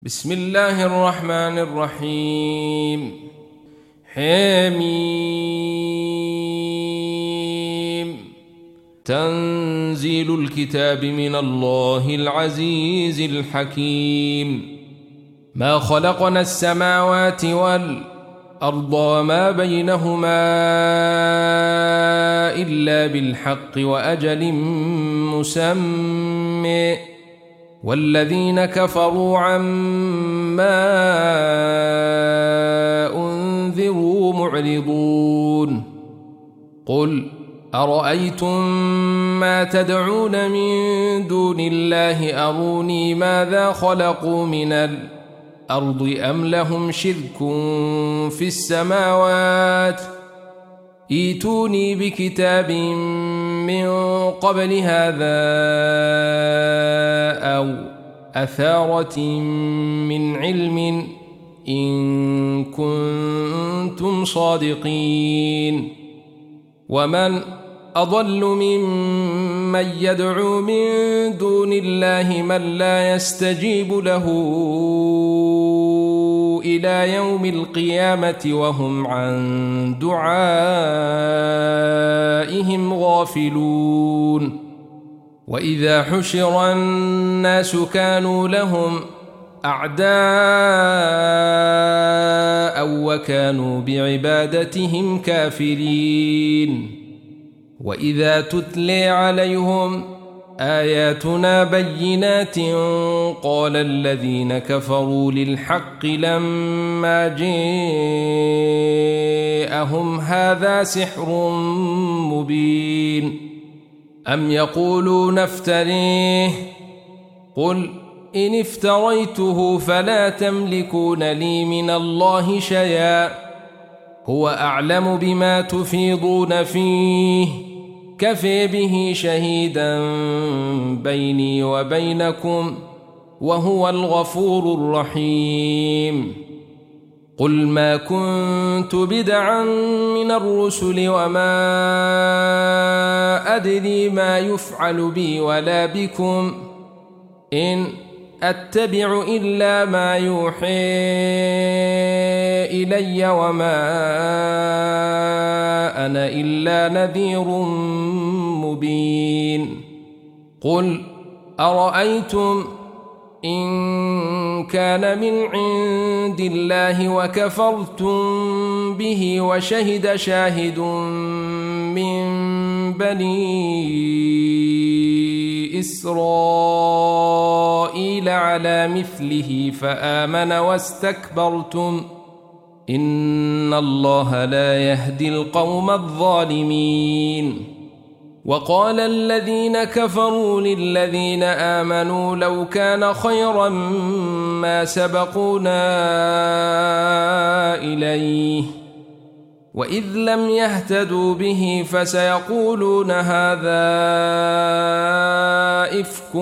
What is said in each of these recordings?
بسم الله الرحمن الرحيم. حميم. تنزيل الكتاب من الله العزيز الحكيم. ما خلقنا السماوات والأرض وما بينهما إلا بالحق وأجل مسمى، والذين كفروا عما أنذروا معرضون. قل أرأيتم ما تدعون من دون الله أروني ماذا خلقوا من الأرض أم لهم شرك في السماوات، ائتوني بكتاب من قبل هذا أو أثارة من علم إن كنتم صادقين. ومن أضل ممن يدعو من دون الله من لا يستجيب له إلى يوم القيامة وهم عن دعائهم غافلون. وإذا حشر الناس كانوا لهم أعداء وكانوا بعبادتهم كافرين. وإذا تتلي عليهم آياتنا بينات قال الذين كفروا للحق لما جاءهم هذا سحر مبين. أم يقولون افتريه، قل إن افتريته فلا تملكون لي من الله شيئا، هو أعلم بما تفيضون فيه، كفى به شهيدا بيني وبينكم وهو الغفور الرحيم. قل ما كنت بدعا من الرسل وما أدري ما يفعل بي ولا بكم، إن أتبع إلا ما يوحي إلي وما أنا إلا نذير مبين. قل أرأيتم إن كان من عند الله وكفرتم به وشهد شاهد من بني إسرائيل على مثله فآمن واستكبرتم إن الله لا يهدي القوم الظالمين. وقال الذين كفروا للذين آمنوا لو كان خيرا ما سبقونا إليه، وإذ لم يهتدوا به فسيقولون هذا إفك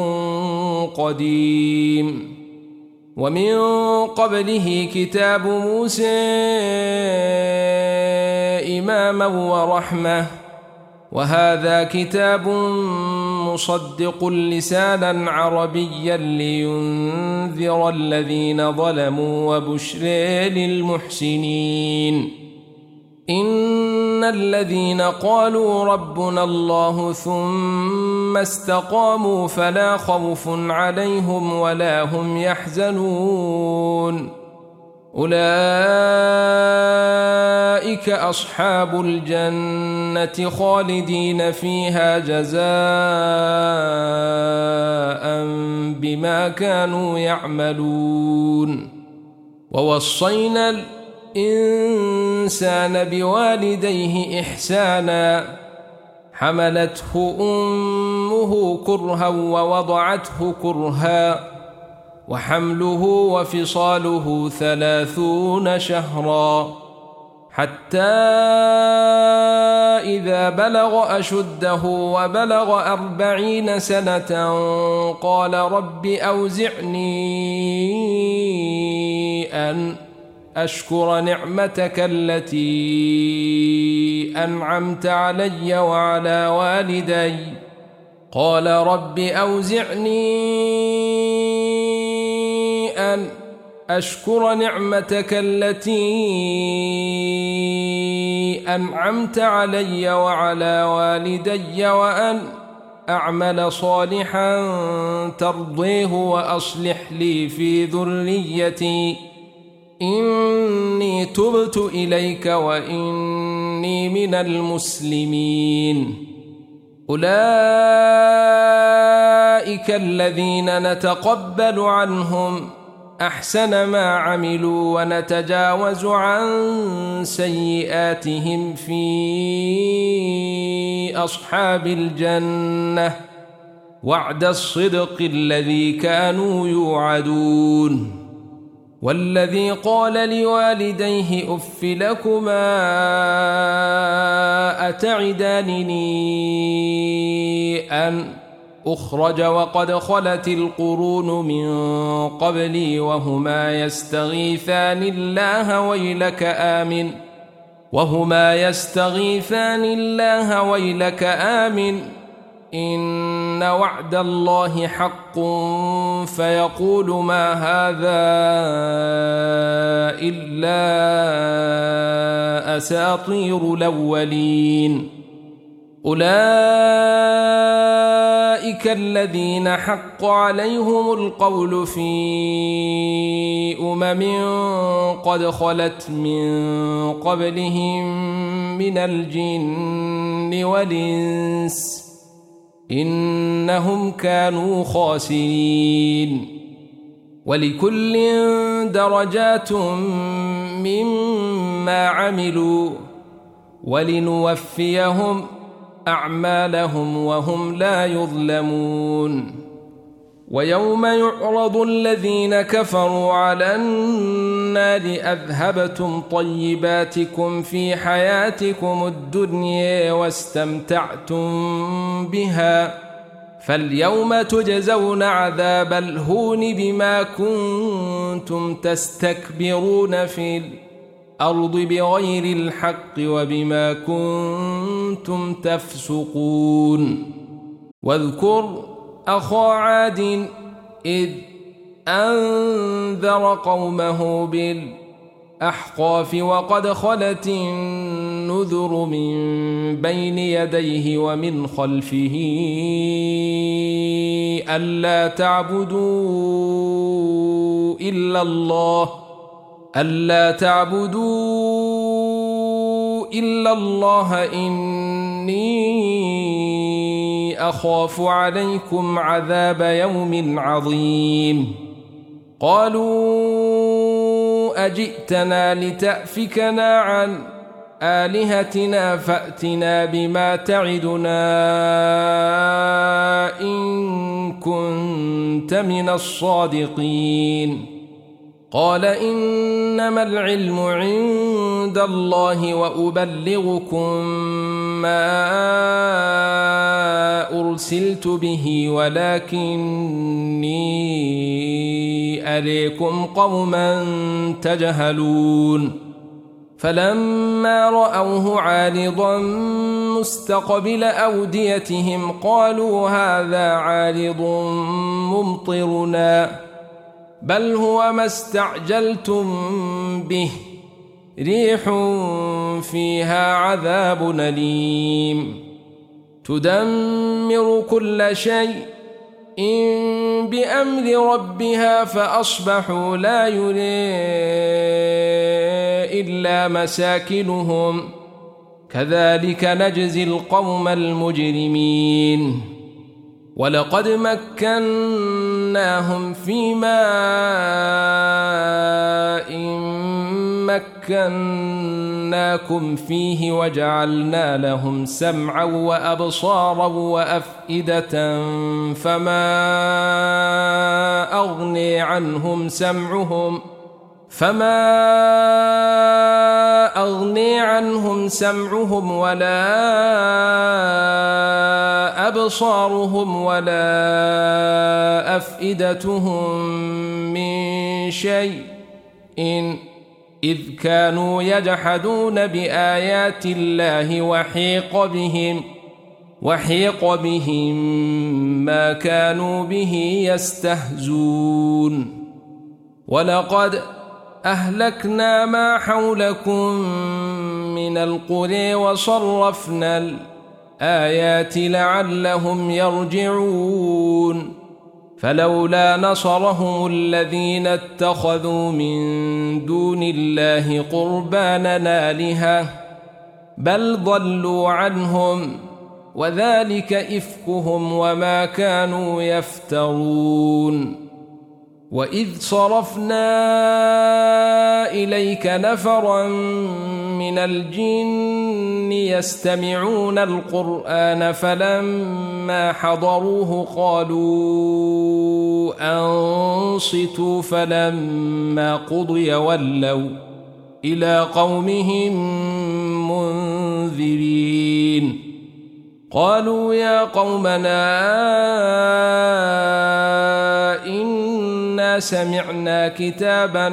قديم. ومن قبله كتاب موسى إماما ورحمة، وهذا كتاب مصدق لسانا عربيا لينذر الذين ظلموا وبشر للمحسنين. إن الذين قالوا ربنا الله ثم استقاموا فلا خوف عليهم ولا هم يحزنون، أولئك أصحاب الجنة خالدين فيها جزاء بما كانوا يعملون. ووصينا الإنسان بوالديه إحسانا، حملته أمه كرها ووضعته كرها، وحمله وفصاله 30 شهرا، حتى إذا بلغ أشده وبلغ 40 سنة قال رب أوزعني أن أشكر نعمتك التي أنعمت علي وعلى والدي، قال رب أوزعني أن أشكر نعمتك التي أنعمت علي وعلى والدي وأن أعمل صالحا ترضيه وأصلح لي في ذريتي إني تبت إليك وإني من المسلمين. أولئك الذين نتقبل عنهم أحسن ما عملوا ونتجاوز عن سيئاتهم في أصحاب الجنة وعد الصدق الذي كانوا يوعدون. والذي قال لوالديه أف لكما أتعدانني أن أخرج وقد خلت القرون من قبلي وهما يستغيثان الله ويلك آمن إن وعد الله حق فيقول ما هذا إلا أساطير الأولين. أولئك الذين حق عليهم القول في قد خلت من قبلهم من الجن والإنس إنهم كانوا خاسرين. ولكل درجات مما عملوا ولنوفيهم أعمالهم وهم لا يظلمون. ويوم يعرض الذين كفروا على النار أذهبتم طيباتكم في حياتكم الدنيا واستمتعتم بها فاليوم تجزون عذاب الهون بما كنتم تستكبرون في الأرض بغير الحق وبما كنتم تفسقون. واذكر أخا عاد إذ أنذر قومه بالأحقاف وقد خلت النذر من بين يديه ومن خلفه ألا تعبدوا إلا الله إني أخاف عليكم عذاب يوم عظيم. قالوا أجئتنا لتأفكنا عن آلهتنا فأتنا بما تعدنا إن كنت من الصادقين. قال إنما العلم عند الله وأبلغكم ما أرسلت به ولكني أريكم قوما تجهلون. فلما رأوه عارضا مستقبل أوديتهم قالوا هذا عارض ممطرنا بل هو ما استعجلتم به ريح فيها عذاب أليم تدمر كل شيء بأمر ربها فأصبحوا لا يرى إلا مساكنهم كذلك نجزي القوم المجرمين. ولقد مكناهم في ماء مكناكم فيه وجعلنا لهم سمعا وأبصارا وأفئدة فما أغني عنهم سمعهم ولا أبصارهم ولا أفئدتهم من شيء إذ كانوا يجحدون بآيات الله وحيق بهم ما كانوا به يستهزون. ولقد أهلكنا ما حولكم من القرى وصرفنا الآيات لعلهم يرجعون فلولا نصرهم الذين اتخذوا من دون الله قربانا آلهة بل ضلوا عنهم وذلك إفكهم وما كانوا يفترون وإذ صرفنا إليك نفرا من الجن يستمعون القرآن فلما حضروه قالوا أنصتوا فلما قضي ولوا إلى قومهم منذرين قالوا يا قومنا إنا سمعنا كتابا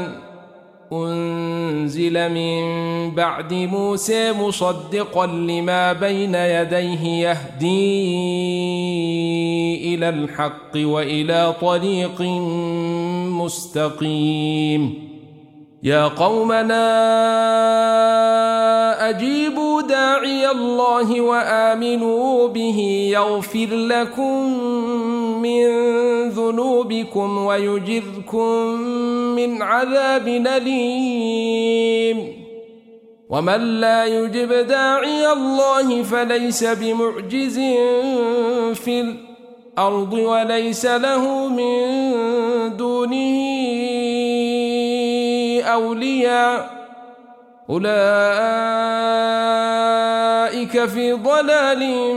أنزل من بعد موسى مصدقا لما بين يديه يهدي إلى الحق وإلى طريق مستقيم يا قومنا أجيبوا داعي الله وآمنوا به يغفر لكم من ذنوبكم ويجركم من عذاب أليم ومن لا يجب داعي الله فليس بمعجز في الأرض وليس له من دونه أولياء أولئك في ضلال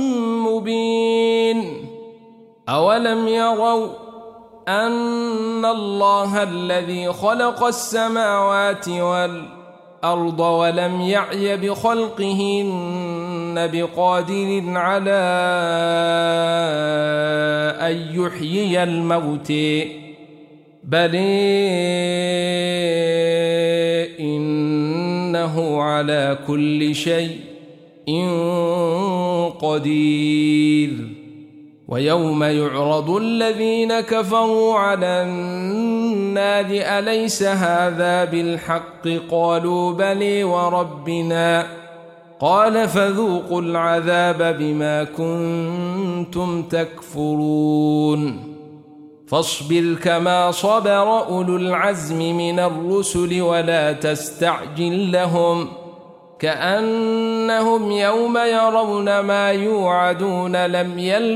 مبين أولم يروا أن الله الذي خلق السماوات والأرض ولم يعي بخلقهن بقادر على أن يحيي الموت بل إنه على كل شيء قدير ويوم يعرض الذين كفروا على النار أليس هذا بالحق قالوا بلى وربنا قال فذوقوا العذاب بما كنتم تكفرون فاصبر كما صبر أولو العزم من الرسل ولا تستعجل لهم كأنهم يوم يرون ما يوعدون لم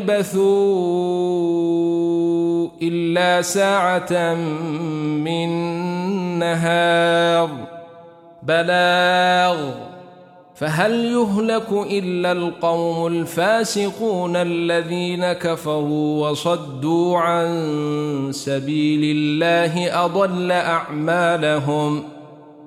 يلبثوا إلا ساعة من نهار بلاغ فهل يهلك إلا القوم الفاسقون الذين كفروا وصدوا عن سبيل الله أضل أعمالهم